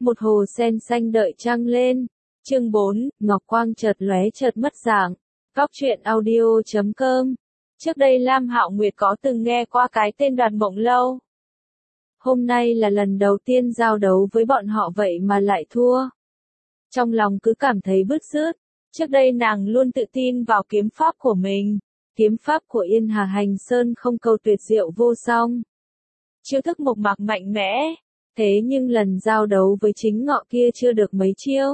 một hồ sen xanh đợi trăng lên. Chương 4, Ngọc Quang chợt lóe chợt mất dạng. Góc truyện audio.com. Trước đây Lam Hạo Nguyệt có từng nghe qua cái tên Đoạt Mộng Lâu. Hôm nay là lần đầu tiên giao đấu với bọn họ vậy mà lại thua. Trong lòng cứ cảm thấy bứt rứt. Trước đây nàng luôn tự tin vào kiếm pháp của mình. Kiếm pháp của Yên Hà Hành Sơn không câu tuyệt diệu vô song. Chiêu thức mộc mạc mạnh mẽ. Thế nhưng lần giao đấu với chính ngọ kia chưa được mấy chiêu.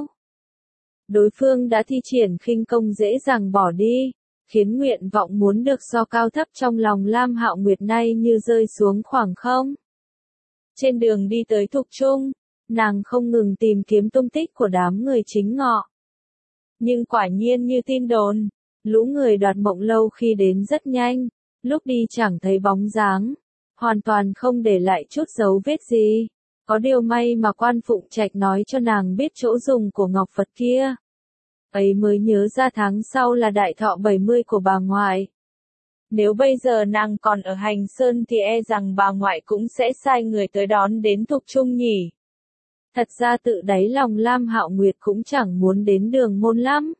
Đối phương đã thi triển khinh công dễ dàng bỏ đi, khiến nguyện vọng muốn được so cao thấp trong lòng Lam Hạo Nguyệt nay như rơi xuống khoảng không. Trên đường đi tới Thục Trung, nàng không ngừng tìm kiếm tung tích của đám người chính ngọ. Nhưng quả nhiên như tin đồn, lũ người Đoạt Mộng Lâu khi đến rất nhanh, lúc đi chẳng thấy bóng dáng, hoàn toàn không để lại chút dấu vết gì. Có điều may mà Quan Phụng Trạch nói cho nàng biết chỗ dùng của ngọc Phật kia. Ấy mới nhớ ra tháng sau là đại thọ 70 của bà ngoại. Nếu bây giờ nàng còn ở Hành Sơn thì e rằng bà ngoại cũng sẽ sai người tới đón đến Thục Trung nhỉ. Thật ra tự đáy lòng Lam Hạo Nguyệt cũng chẳng muốn đến Đường Môn lắm.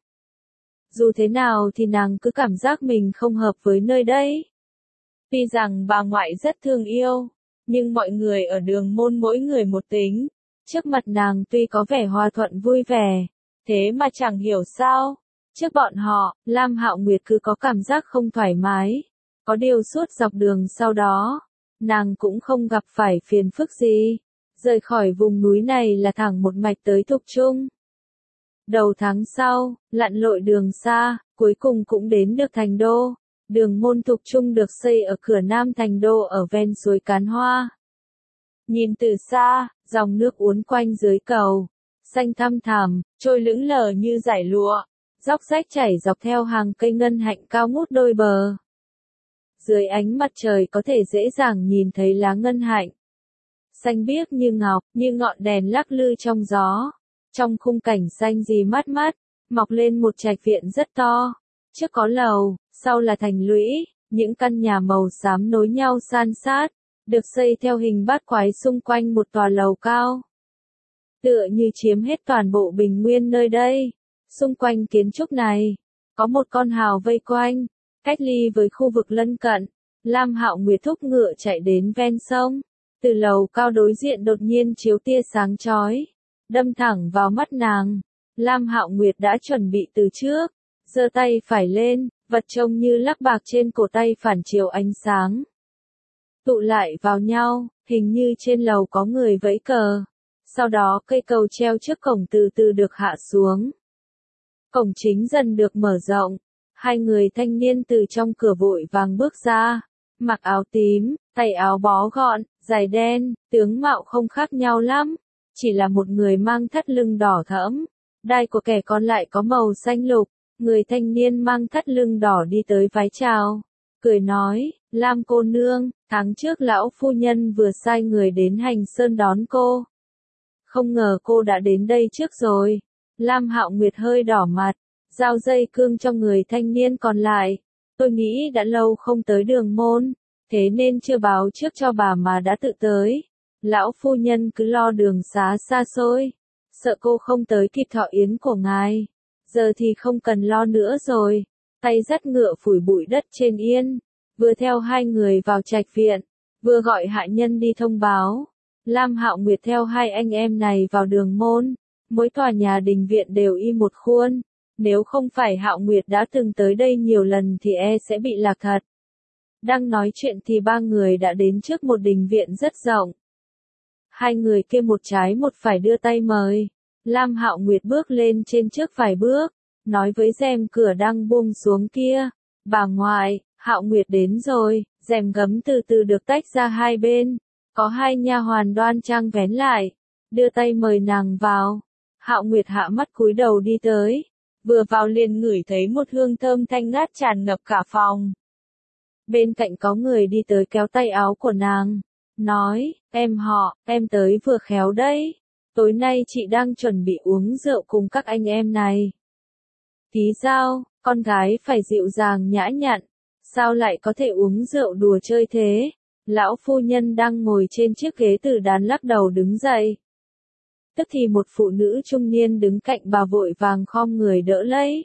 Dù thế nào thì nàng cứ cảm giác mình không hợp với nơi đây. Tuy rằng bà ngoại rất thương yêu, nhưng mọi người ở Đường Môn mỗi người một tính. Trước mặt nàng tuy có vẻ hòa thuận vui vẻ, thế mà chẳng hiểu sao. Trước bọn họ, Lam Hạo Nguyệt cứ có cảm giác không thoải mái. Có điều suốt dọc đường sau đó, nàng cũng không gặp phải phiền phức gì. Rời khỏi vùng núi này là thẳng một mạch tới Thục Trung. Đầu tháng sau, lặn lội đường xa, cuối cùng cũng đến được thành đô. Đường môn Thục Trung được xây ở cửa nam thành đô ở ven suối Cán Hoa. Nhìn từ xa, dòng nước uốn quanh dưới cầu, xanh thăm thẳm, trôi lững lờ như dải lụa, róc rách chảy dọc theo hàng cây ngân hạnh cao ngút đôi bờ. Dưới ánh mặt trời có thể dễ dàng nhìn thấy lá ngân hạnh, xanh biếc như ngọc, như ngọn đèn lắc lư trong gió. Trong khung cảnh xanh gì mát mát, mọc lên một trạch viện rất to. Trước có lầu, sau là thành lũy, những căn nhà màu xám nối nhau san sát, được xây theo hình bát quái xung quanh một tòa lầu cao. Tựa như chiếm hết toàn bộ bình nguyên nơi đây. Xung quanh kiến trúc này, có một con hào vây quanh, cách ly với khu vực lân cận. Lam Hạo Nguyệt thúc ngựa chạy đến ven sông. Từ lầu cao đối diện đột nhiên chiếu tia sáng chói, đâm thẳng vào mắt nàng. Lam Hạo Nguyệt đã chuẩn bị từ trước, giơ tay phải lên, vật trông như lắc bạc trên cổ tay phản chiếu ánh sáng. Tụ lại vào nhau, hình như trên lầu có người vẫy cờ. Sau đó cây cầu treo trước cổng từ từ được hạ xuống. Cổng chính dần được mở rộng. Hai người thanh niên từ trong cửa vội vàng bước ra. Mặc áo tím, tay áo bó gọn, giày đen, tướng mạo không khác nhau lắm. Chỉ là một người mang thắt lưng đỏ thẫm. Đai của kẻ còn lại có màu xanh lục. Người thanh niên mang thắt lưng đỏ đi tới vái chào. Cười nói, Lam cô nương, tháng trước lão phu nhân vừa sai người đến Hành Sơn đón cô. Không ngờ cô đã đến đây trước rồi. Lam Hạo Nguyệt hơi đỏ mặt, giao dây cương cho người thanh niên còn lại. Tôi nghĩ đã lâu không tới Đường Môn, thế nên chưa báo trước cho bà mà đã tự tới. Lão phu nhân cứ lo đường xá xa xôi, sợ cô không tới kịp thọ yến của ngài. Giờ thì không cần lo nữa rồi. Tay dắt ngựa phủi bụi đất trên yên, vừa theo hai người vào trạch viện, vừa gọi hạ nhân đi thông báo. Lam Hạo Nguyệt theo hai anh em này vào Đường Môn, mỗi tòa nhà đình viện đều y một khuôn. Nếu không phải Hạo Nguyệt đã từng tới đây nhiều lần thì sẽ bị lạc thật. Đang nói chuyện thì ba người đã đến trước một đình viện rất rộng. Hai người kia một trái một phải đưa tay mời. Lam Hạo Nguyệt bước lên trên trước vài bước, nói với rèm cửa đang buông xuống kia, bà ngoại, Hạo Nguyệt đến rồi. Rèm gấm từ từ được tách ra hai bên, có hai nha hoàn đoan trang vén lại, đưa tay mời nàng vào. Hạo Nguyệt hạ mắt cúi đầu đi tới, vừa vào liền ngửi thấy một hương thơm thanh ngát tràn ngập cả phòng. Bên cạnh có người đi tới kéo tay áo của nàng, nói, em tới vừa khéo đấy. Tối nay chị đang chuẩn bị uống rượu cùng các anh em này. Tí sao, con gái phải dịu dàng nhã nhặn, sao lại có thể uống rượu đùa chơi thế? Lão phu nhân đang ngồi trên chiếc ghế từ đàn lắc đầu đứng dậy. tức thì một phụ nữ trung niên đứng cạnh bà vội vàng khom người đỡ lấy.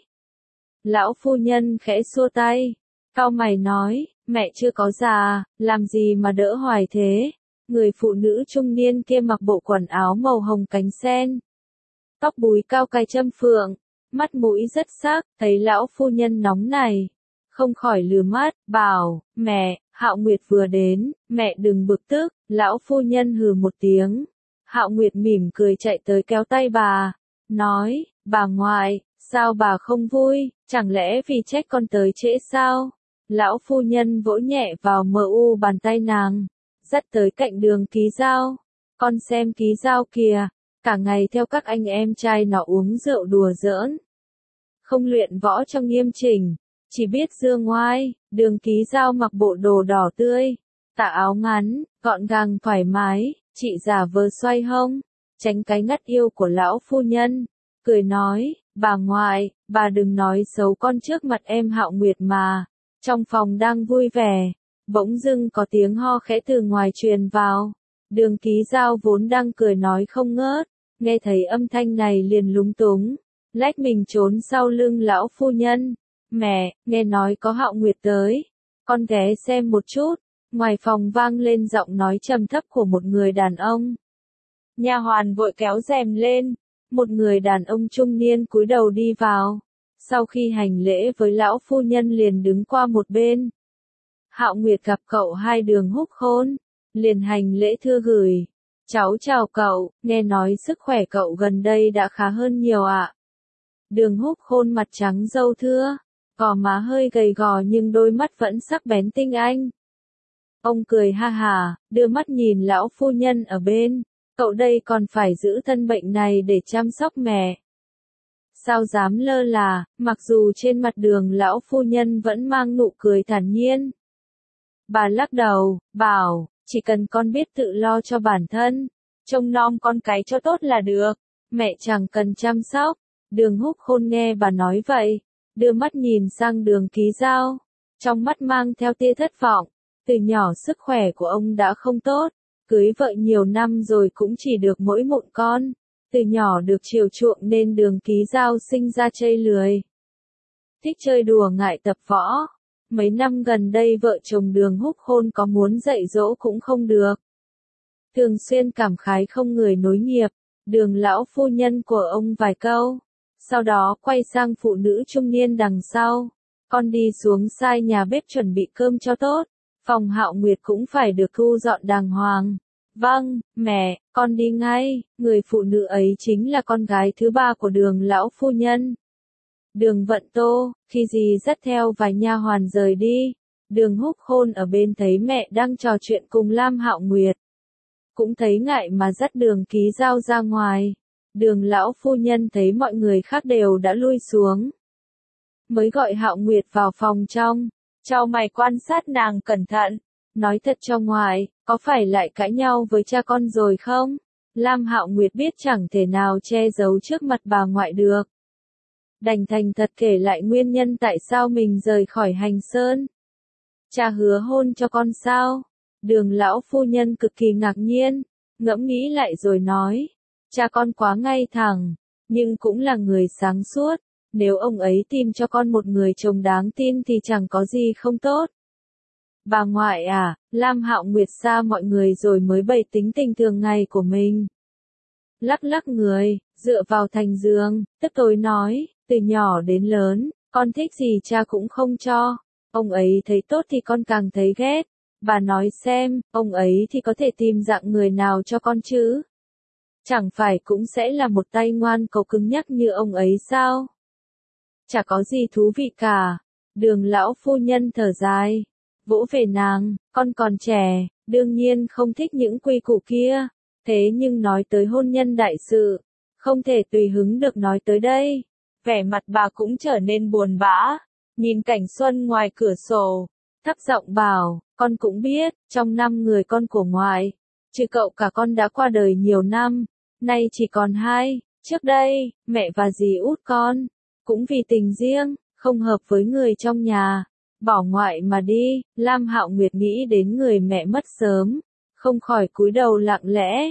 Lão phu nhân khẽ xua tay, cau mày nói, mẹ chưa có già, làm gì mà đỡ hoài thế. Người phụ nữ trung niên kia mặc bộ quần áo màu hồng cánh sen, tóc búi cao cài châm phượng, mắt mũi rất sắc, thấy lão phu nhân nóng này, không khỏi lừa mắt, bảo, mẹ, Hạo Nguyệt vừa đến, mẹ đừng bực tức. Lão phu nhân hừ một tiếng. Hạo Nguyệt mỉm cười chạy tới kéo tay bà, nói, bà ngoại, sao bà không vui, chẳng lẽ vì trách con tới trễ sao? Lão phu nhân vỗ nhẹ vào mu bàn tay nàng, dắt tới cạnh đường ký giao. Con xem ký giao kìa, cả ngày theo các anh em trai nó uống rượu đùa giỡn. Không luyện võ cho nghiêm chỉnh, chỉ biết dương ngoai. Đường ký giao mặc bộ đồ đỏ tươi, tà áo ngắn, gọn gàng thoải mái, chị giả vờ xoay hông, tránh cái ngắt yêu của lão phu nhân, cười nói, bà ngoại, bà đừng nói xấu con trước mặt em Hạo Nguyệt mà. Trong phòng đang vui vẻ, bỗng dưng có tiếng ho khẽ từ ngoài truyền vào. Đường ký giao vốn đang cười nói không ngớt, nghe thấy âm thanh này liền lúng túng, lách mình trốn sau lưng lão phu nhân. Mẹ, nghe nói có Hạo Nguyệt tới, con ghé xem một chút. Ngoài phòng vang lên giọng nói trầm thấp của một người đàn ông. Nha hoàn vội kéo rèm lên, một người đàn ông trung niên cúi đầu đi vào. Sau khi hành lễ với lão phu nhân liền đứng qua một bên. Hạo Nguyệt gặp cậu Hai Đường Húc Khôn, liền hành lễ thưa gửi. Cháu chào cậu, nghe nói sức khỏe cậu gần đây đã khá hơn nhiều ạ. Đường Húc Khôn mặt trắng râu thưa, gò má hơi gầy gò nhưng đôi mắt vẫn sắc bén tinh anh. Ông cười ha hả, đưa mắt nhìn lão phu nhân ở bên, cậu đây còn phải giữ thân bệnh này để chăm sóc mẹ. Sao dám lơ là, mặc dù trên mặt Đường lão phu nhân vẫn mang nụ cười thản nhiên. Bà lắc đầu, bảo, chỉ cần con biết tự lo cho bản thân, trông nom con cái cho tốt là được, mẹ chẳng cần chăm sóc. Đường Húc Khôn nghe bà nói vậy, đưa mắt nhìn sang Đường ký giao, trong mắt mang theo tia thất vọng. Từ nhỏ sức khỏe của ông đã không tốt, cưới vợ nhiều năm rồi cũng chỉ được mỗi một con. Từ nhỏ được chiều chuộng nên Đường ký giao sinh ra trây lười. Thích chơi đùa ngại tập võ. Mấy năm gần đây vợ chồng Đường Húc Khôn có muốn dạy dỗ cũng không được. Thường xuyên cảm khái không người nối nghiệp, Đường lão phu nhân của ông vài câu. Sau đó quay sang phụ nữ trung niên đằng sau. Con đi xuống sai nhà bếp chuẩn bị cơm cho tốt. Phòng Hạo Nguyệt cũng phải được thu dọn đàng hoàng. Vâng, mẹ, con đi ngay. Người phụ nữ ấy chính là con gái thứ ba của Đường lão phu nhân. Đường Vận Tô, khi gì dắt theo vài nha hoàn rời đi. Đường Húc Khôn ở bên thấy mẹ đang trò chuyện cùng Lam Hạo Nguyệt. Cũng thấy ngại mà dắt Đường ký giao ra ngoài. Đường lão phu nhân thấy mọi người khác đều đã lui xuống, mới gọi Hạo Nguyệt vào phòng trong. Chau mày quan sát nàng cẩn thận, nói thật cho ngoại, có phải lại cãi nhau với cha con rồi không? Lam Hạo Nguyệt biết chẳng thể nào che giấu trước mặt bà ngoại được. Đành thành thật kể lại nguyên nhân tại sao mình rời khỏi Hành Sơn. Cha hứa hôn cho con sao? Đường lão phu nhân cực kỳ ngạc nhiên, ngẫm nghĩ lại rồi nói, cha con quá ngay thẳng, nhưng cũng là người sáng suốt. Nếu ông ấy tìm cho con một người chồng đáng tin thì chẳng có gì không tốt. Bà ngoại à, Lam Hạo Nguyệt xa mọi người rồi mới bày tính tình thường ngày của mình. Lắc lắc người, dựa vào thành giường, tức tối nói, từ nhỏ đến lớn, con thích gì cha cũng không cho. Ông ấy thấy tốt thì con càng thấy ghét. Bà nói xem, ông ấy thì có thể tìm dạng người nào cho con chứ? Chẳng phải cũng sẽ là một tay ngoan cậu cứng nhắc như ông ấy sao? Chả có gì thú vị cả. Đường lão phu nhân thở dài, vỗ về nàng, con còn trẻ, đương nhiên không thích những quy củ kia. Thế nhưng nói tới hôn nhân đại sự, không thể tùy hứng được nói tới đây. Vẻ mặt bà cũng trở nên buồn bã, nhìn cảnh xuân ngoài cửa sổ, thấp giọng bảo, con cũng biết, trong 5 người con của ngoại, trừ cậu cả con đã qua đời nhiều năm, nay chỉ còn 2, trước đây, mẹ và dì út con, cũng vì tình riêng, không hợp với người trong nhà, bỏ ngoại mà đi. Lam Hạo Nguyệt nghĩ đến người mẹ mất sớm, không khỏi cúi đầu lặng lẽ.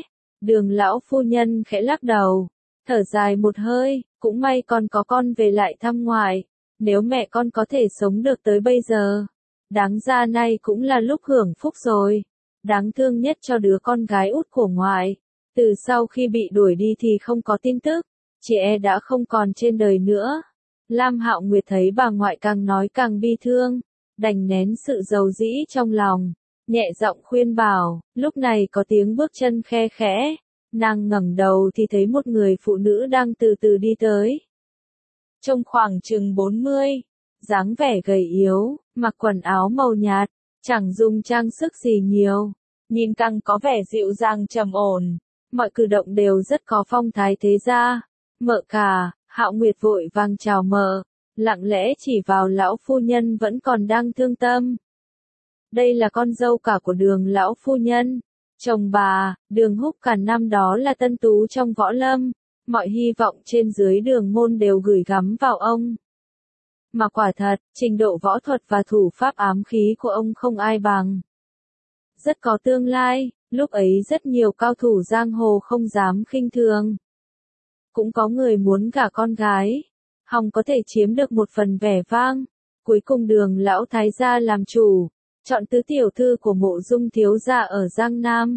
Đường lão phu nhân khẽ lắc đầu, thở dài một hơi, cũng may con có con về lại thăm ngoại, nếu mẹ con có thể sống được tới bây giờ, đáng ra nay cũng là lúc hưởng phúc rồi. Đáng thương nhất cho đứa con gái út của ngoại, từ sau khi bị đuổi đi thì không có tin tức, chị đã không còn trên đời nữa. Lam Hạo Nguyệt thấy bà ngoại càng nói càng bi thương, đành nén sự dầu dĩ trong lòng, nhẹ giọng khuyên bảo. Lúc này có tiếng bước chân khe khẽ, nàng ngẩng đầu thì thấy một người phụ nữ đang từ từ đi tới. Trông khoảng chừng 40, dáng vẻ gầy yếu, mặc quần áo màu nhạt, chẳng dùng trang sức gì nhiều, nhìn càng có vẻ dịu dàng trầm ổn, mọi cử động đều rất có phong thái thế gia. Mợ cả. Hạo Nguyệt vội vàng chào mợ, lặng lẽ chỉ vào lão phu nhân vẫn còn đang thương tâm. Đây là con dâu cả của Đường lão phu nhân, chồng bà, Đường Húc Càn năm đó là tân tú trong võ lâm, mọi hy vọng trên dưới Đường môn đều gửi gắm vào ông. Mà quả thật, trình độ võ thuật và thủ pháp ám khí của ông không ai bằng. Rất có tương lai, lúc ấy rất nhiều cao thủ giang hồ không dám khinh thường. Cũng có người muốn gả con gái, hòng có thể chiếm được một phần vẻ vang. Cuối cùng Đường lão thái gia làm chủ, chọn tứ tiểu thư của Mộ Dung thiếu gia ở Giang Nam.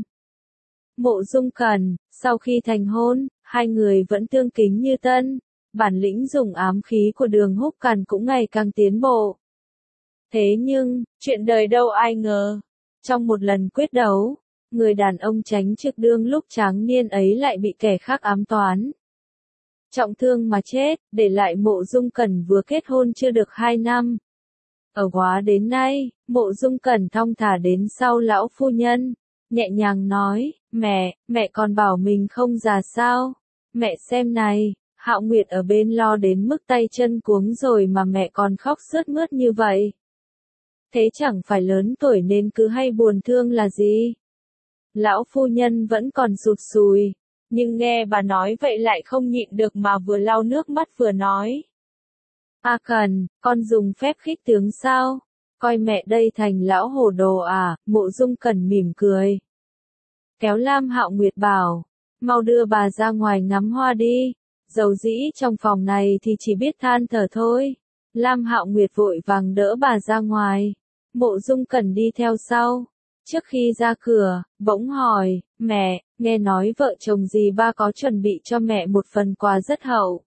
Mộ Dung Cẩn, sau khi thành hôn, hai người vẫn tương kính như tân, bản lĩnh dùng ám khí của Đường Húc Càn cũng ngày càng tiến bộ. Thế nhưng, chuyện đời đâu ai ngờ, trong một lần quyết đấu, người đàn ông tránh trực đương lúc tráng niên ấy lại bị kẻ khác ám toán. Trọng thương mà chết, để lại Mộ Dung Cẩn vừa kết hôn chưa được 2 năm. Ở quá đến nay, Mộ Dung Cẩn thong thả đến sau lão phu nhân, nhẹ nhàng nói, mẹ còn bảo mình không già sao, mẹ xem này, Hạo Nguyệt ở bên lo đến mức tay chân cuống rồi mà mẹ còn khóc sướt mướt như vậy. Thế chẳng phải lớn tuổi nên cứ hay buồn thương là gì? Lão phu nhân vẫn còn sụt sùi, nhưng nghe bà nói vậy lại không nhịn được mà vừa lau nước mắt vừa nói. A Cần, con dùng phép khích tướng sao? Coi mẹ đây thành lão hồ đồ à? Mộ Dung Cẩn mỉm cười. Kéo Lam Hạo Nguyệt bảo, mau đưa bà ra ngoài ngắm hoa đi, dầu dĩ trong phòng này thì chỉ biết than thở thôi. Lam Hạo Nguyệt vội vàng đỡ bà ra ngoài, Mộ Dung Cẩn đi theo sau. Trước khi ra cửa, bỗng hỏi, mẹ, nghe nói vợ chồng dì ba có chuẩn bị cho mẹ một phần quà rất hậu.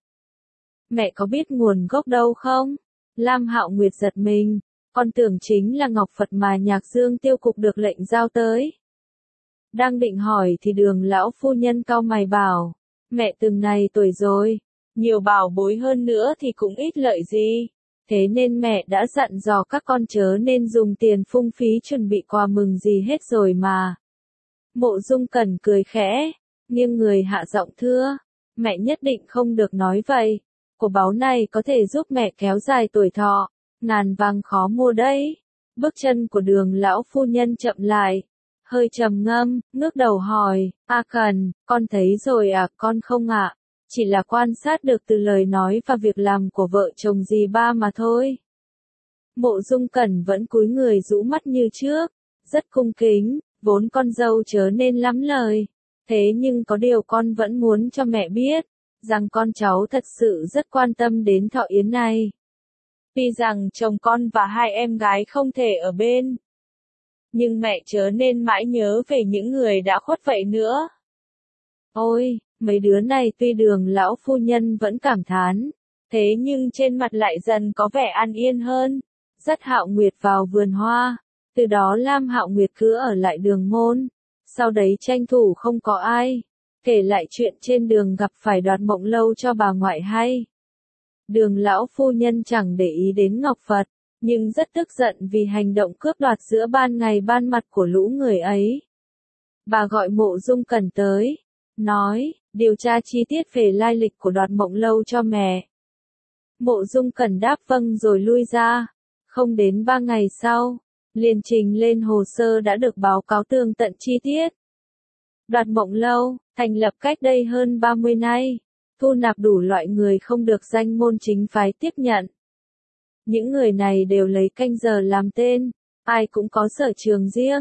Mẹ có biết nguồn gốc đâu không? Lam Hạo Nguyệt giật mình, con tưởng chính là ngọc Phật mà Nhạc Dương tiêu cục được lệnh giao tới. Đang định hỏi thì Đường lão phu nhân cau mày bảo, mẹ từng này tuổi rồi, nhiều bảo bối hơn nữa thì cũng ít lợi gì. Thế nên mẹ đã dặn dò các con chớ nên dùng tiền phung phí chuẩn bị quà mừng gì hết rồi mà. Mộ Dung Cẩn cười khẽ, nghiêng người hạ giọng thưa, mẹ nhất định không được nói vậy. Của báu này có thể giúp mẹ kéo dài tuổi thọ, ngàn vàng khó mua đấy. Bước chân của Đường lão phu nhân chậm lại, hơi trầm ngâm, ngước đầu hỏi, A Cần, con thấy rồi à? Con không ạ. Chỉ là quan sát được từ lời nói và việc làm của vợ chồng dì ba mà thôi. Mộ Dung Cẩn vẫn cúi người rũ mắt như trước, rất cung kính, vốn con dâu chớ nên lắm lời. Thế nhưng có điều con vẫn muốn cho mẹ biết, rằng con cháu thật sự rất quan tâm đến thọ yến này. Tuy rằng chồng con và hai em gái không thể ở bên, nhưng mẹ chớ nên mãi nhớ về những người đã khuất vậy nữa. Ôi! Mấy đứa này tuy Đường lão phu nhân vẫn cảm thán, thế nhưng trên mặt lại dần có vẻ an yên hơn. Dắt Hạo Nguyệt vào vườn hoa, từ đó Lam Hạo Nguyệt cứ ở lại Đường môn, sau đấy tranh thủ không có ai, kể lại chuyện trên đường gặp phải Đoạt Mộng Lâu cho bà ngoại hay. Đường lão phu nhân chẳng để ý đến Ngọc Phật, nhưng rất tức giận vì hành động cướp đoạt giữa ban ngày ban mặt của lũ người ấy. Bà gọi Mộ Dung Cẩn tới, nói, điều tra chi tiết về lai lịch của Đoạt Mộng Lâu cho mẹ. Mộ Dung Cẩn đáp vâng rồi lui ra. Không đến 3 ngày sau, liền trình lên hồ sơ đã được báo cáo tường tận chi tiết. Đoạt Mộng Lâu, thành lập cách đây hơn 30 năm, thu nạp đủ loại người không được danh môn chính phái tiếp nhận. Những người này đều lấy canh giờ làm tên, ai cũng có sở trường riêng,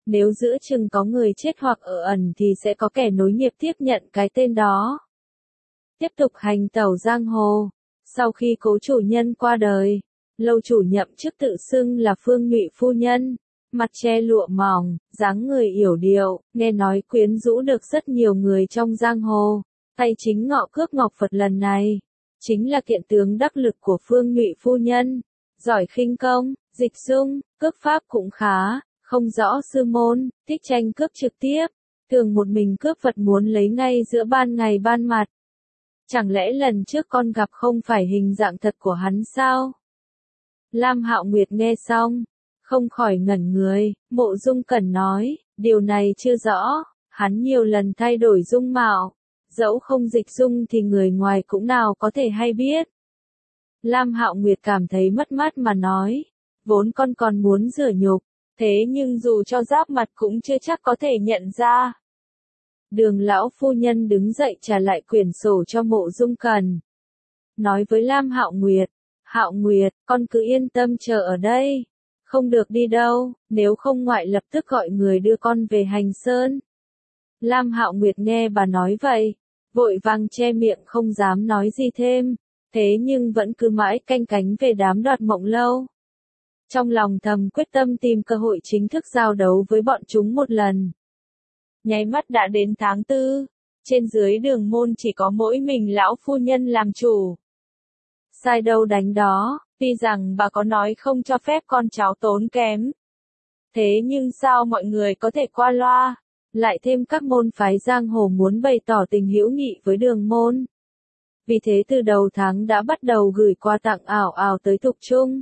Nếu giữa chừng có người chết hoặc ở ẩn thì sẽ có kẻ nối nghiệp tiếp nhận cái tên đó. Tiếp tục hành tẩu giang hồ. Sau khi cố chủ nhân qua đời, lâu chủ nhậm chức tự xưng là Phương Nhụy phu nhân, mặt che lụa mỏng, dáng người yểu điệu, nghe nói quyến rũ được rất nhiều người trong giang hồ. Tay chính ngọ cướp ngọc Phật lần này, chính là kiện tướng đắc lực của Phương Nhụy phu nhân, giỏi khinh công, dịch dung, cướp pháp cũng khá, không rõ sư môn, thích tranh cướp trực tiếp, thường một mình cướp vật muốn lấy ngay giữa ban ngày ban mặt. Chẳng lẽ lần trước con gặp không phải hình dạng thật của hắn sao? Lam Hạo Nguyệt nghe xong, không khỏi ngẩn người, Mộ Dung Cẩn nói, điều này chưa rõ, hắn nhiều lần thay đổi dung mạo, dẫu không dịch dung thì người ngoài cũng nào có thể hay biết. Lam Hạo Nguyệt cảm thấy mất mát mà nói, vốn con còn muốn rửa nhục, thế nhưng dù cho giáp mặt cũng chưa chắc có thể nhận ra. Đường lão phu nhân đứng dậy trả lại quyển sổ cho Mộ Dung Cẩn. Nói với Lam Hạo Nguyệt, con cứ yên tâm chờ ở đây. Không được đi đâu, nếu không ngoại lập tức gọi người đưa con về Hành Sơn. Lam Hạo Nguyệt nghe bà nói vậy, vội vàng che miệng không dám nói gì thêm, thế nhưng vẫn cứ mãi canh cánh về đám Đoạt Mộng Lâu. Trong lòng thầm quyết tâm tìm cơ hội chính thức giao đấu với bọn chúng một lần. Nháy mắt đã đến tháng 4, trên dưới đường môn chỉ có mỗi mình lão phu nhân làm chủ. Sai đâu đánh đó, tuy rằng bà có nói không cho phép con cháu tốn kém. Thế nhưng sao mọi người có thể qua loa, lại thêm các môn phái giang hồ muốn bày tỏ tình hữu nghị với đường môn. Vì thế từ đầu tháng đã bắt đầu gửi quà tặng ảo ảo tới Thục Trung.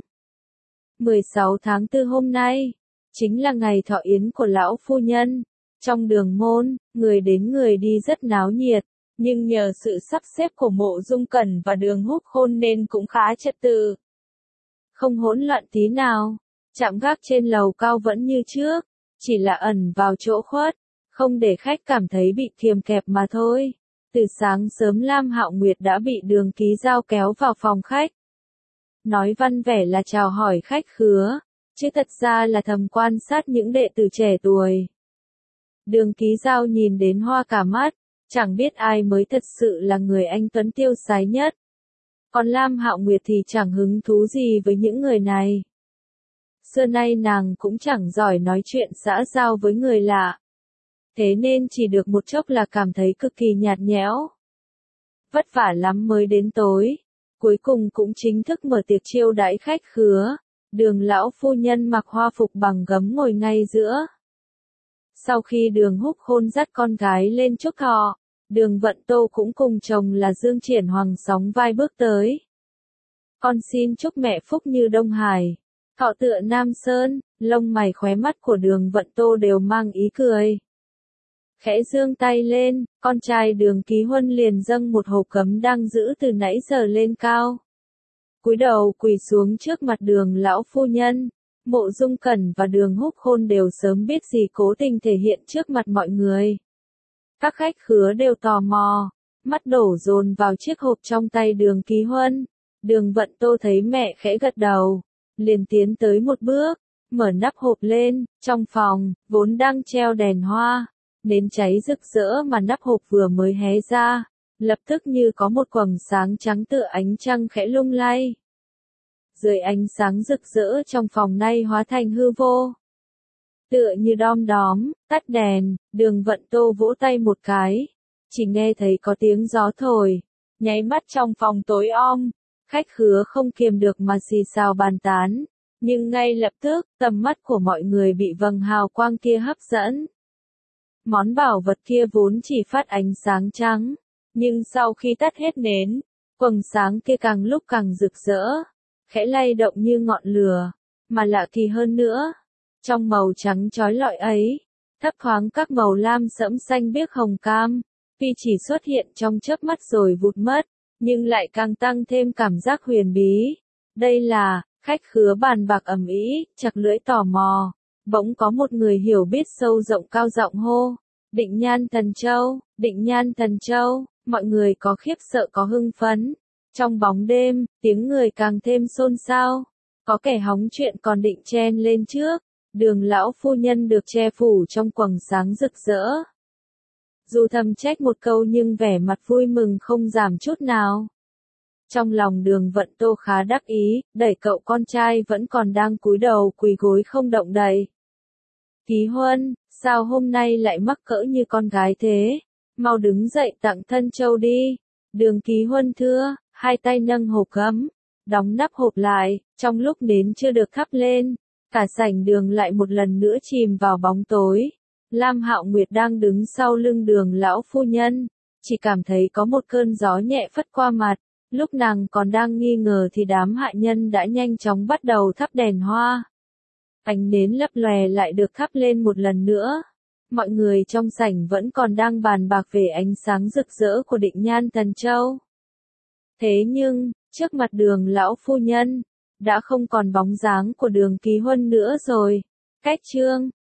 16 tháng 4 hôm nay, chính là ngày thọ yến của lão phu nhân. Trong đường môn, người đến người đi rất náo nhiệt, nhưng nhờ sự sắp xếp của Mộ Dung Cẩn và Đường Húc Khôn nên cũng khá trật tự. Không hỗn loạn tí nào, trạm gác trên lầu cao vẫn như trước, chỉ là ẩn vào chỗ khuất, không để khách cảm thấy bị kiềm kẹp mà thôi. Từ sáng sớm Lam Hạo Nguyệt đã bị Đường Ký Giao kéo vào phòng khách. Nói văn vẻ là chào hỏi khách khứa, chứ thật ra là thầm quan sát những đệ tử trẻ tuổi. Đường Ký Giao nhìn đến hoa cả mắt, chẳng biết ai mới thật sự là người anh tuấn tiêu sái nhất. Còn Lam Hạo Nguyệt thì chẳng hứng thú gì với những người này. Xưa nay nàng cũng chẳng giỏi nói chuyện xã giao với người lạ. Thế nên chỉ được một chốc là cảm thấy cực kỳ nhạt nhẽo. Vất vả lắm mới đến tối. Cuối cùng cũng chính thức mở tiệc chiêu đãi khách khứa. Đường lão phu nhân mặc hoa phục bằng gấm ngồi ngay giữa. Sau khi Đường Húc Khôn dắt con gái lên chúc thọ, Đường Vận Tô cũng cùng chồng là Dương Triển Hoàng sóng vai bước tới. Con xin chúc mẹ phúc như Đông Hải, thọ tựa Nam Sơn, lông mày khóe mắt của Đường Vận Tô đều mang ý cười. Khẽ giương tay lên, con trai Đường Ký Huân liền dâng một hộp cấm đang giữ từ nãy giờ lên cao. Cúi đầu quỳ xuống trước mặt Đường lão phu nhân. Mộ Dung Cẩn và Đường Húc Khôn đều sớm biết gì cố tình thể hiện trước mặt mọi người. Các khách khứa đều tò mò, mắt đổ dồn vào chiếc hộp trong tay Đường Ký Huân. Đường Vận Tô thấy mẹ khẽ gật đầu, liền tiến tới một bước, mở nắp hộp lên, trong phòng, vốn đang treo đèn hoa, nến cháy rực rỡ mà nắp hộp vừa mới hé ra, lập tức như có một quầng sáng trắng tựa ánh trăng khẽ lung lay. Dưới ánh sáng rực rỡ trong phòng nay hóa thành hư vô. Tựa như đom đóm, tắt đèn, Đường Vận Tô vỗ tay một cái. Chỉ nghe thấy có tiếng gió thổi, nháy mắt trong phòng tối om, khách khứa không kiềm được mà xì xào bàn tán. Nhưng ngay lập tức, tầm mắt của mọi người bị vầng hào quang kia hấp dẫn. Món bảo vật kia vốn chỉ phát ánh sáng trắng, nhưng sau khi tắt hết nến, quầng sáng kia càng lúc càng rực rỡ. Khẽ lay động như ngọn lửa, mà lạ kỳ hơn nữa. Trong màu trắng chói lọi ấy, thấp thoáng các màu lam sẫm xanh biếc hồng cam, tuy chỉ xuất hiện trong chớp mắt rồi vụt mất, nhưng lại càng tăng thêm cảm giác huyền bí. Đây là, khách khứa bàn bạc ầm ĩ, chặt lưỡi tò mò. Bỗng có một người hiểu biết sâu rộng cao giọng hô, Định Nhan Thần Châu, Định Nhan Thần Châu, mọi người có khiếp sợ có hưng phấn. Trong bóng đêm, tiếng người càng thêm xôn xao. Có kẻ hóng chuyện còn định chen lên trước, Đường lão phu nhân được che phủ trong quầng sáng rực rỡ. Dù thầm trách một câu nhưng vẻ mặt vui mừng không giảm chút nào. Trong lòng Đường Vận Tô khá đắc ý, đẩy cậu con trai vẫn còn đang cúi đầu quỳ gối không động đậy. Ký Huân, sao hôm nay lại mắc cỡ như con gái thế? Mau đứng dậy tặng thân châu đi. Đường Ký Huân thưa, hai tay nâng hộp gấm, đóng nắp hộp lại, trong lúc nến chưa được thắp lên, cả sảnh đường lại một lần nữa chìm vào bóng tối. Lam Hạo Nguyệt đang đứng sau lưng Đường lão phu nhân, chỉ cảm thấy có một cơn gió nhẹ phất qua mặt, lúc nàng còn đang nghi ngờ thì đám hạ nhân đã nhanh chóng bắt đầu thắp đèn hoa. Ánh nến lấp lòe lại được thắp lên một lần nữa. Mọi người trong sảnh vẫn còn đang bàn bạc về ánh sáng rực rỡ của Định Nhan Thần Châu. Thế nhưng, trước mặt Đường lão phu nhân, đã không còn bóng dáng của Đường Ký Huân nữa rồi. Cách chương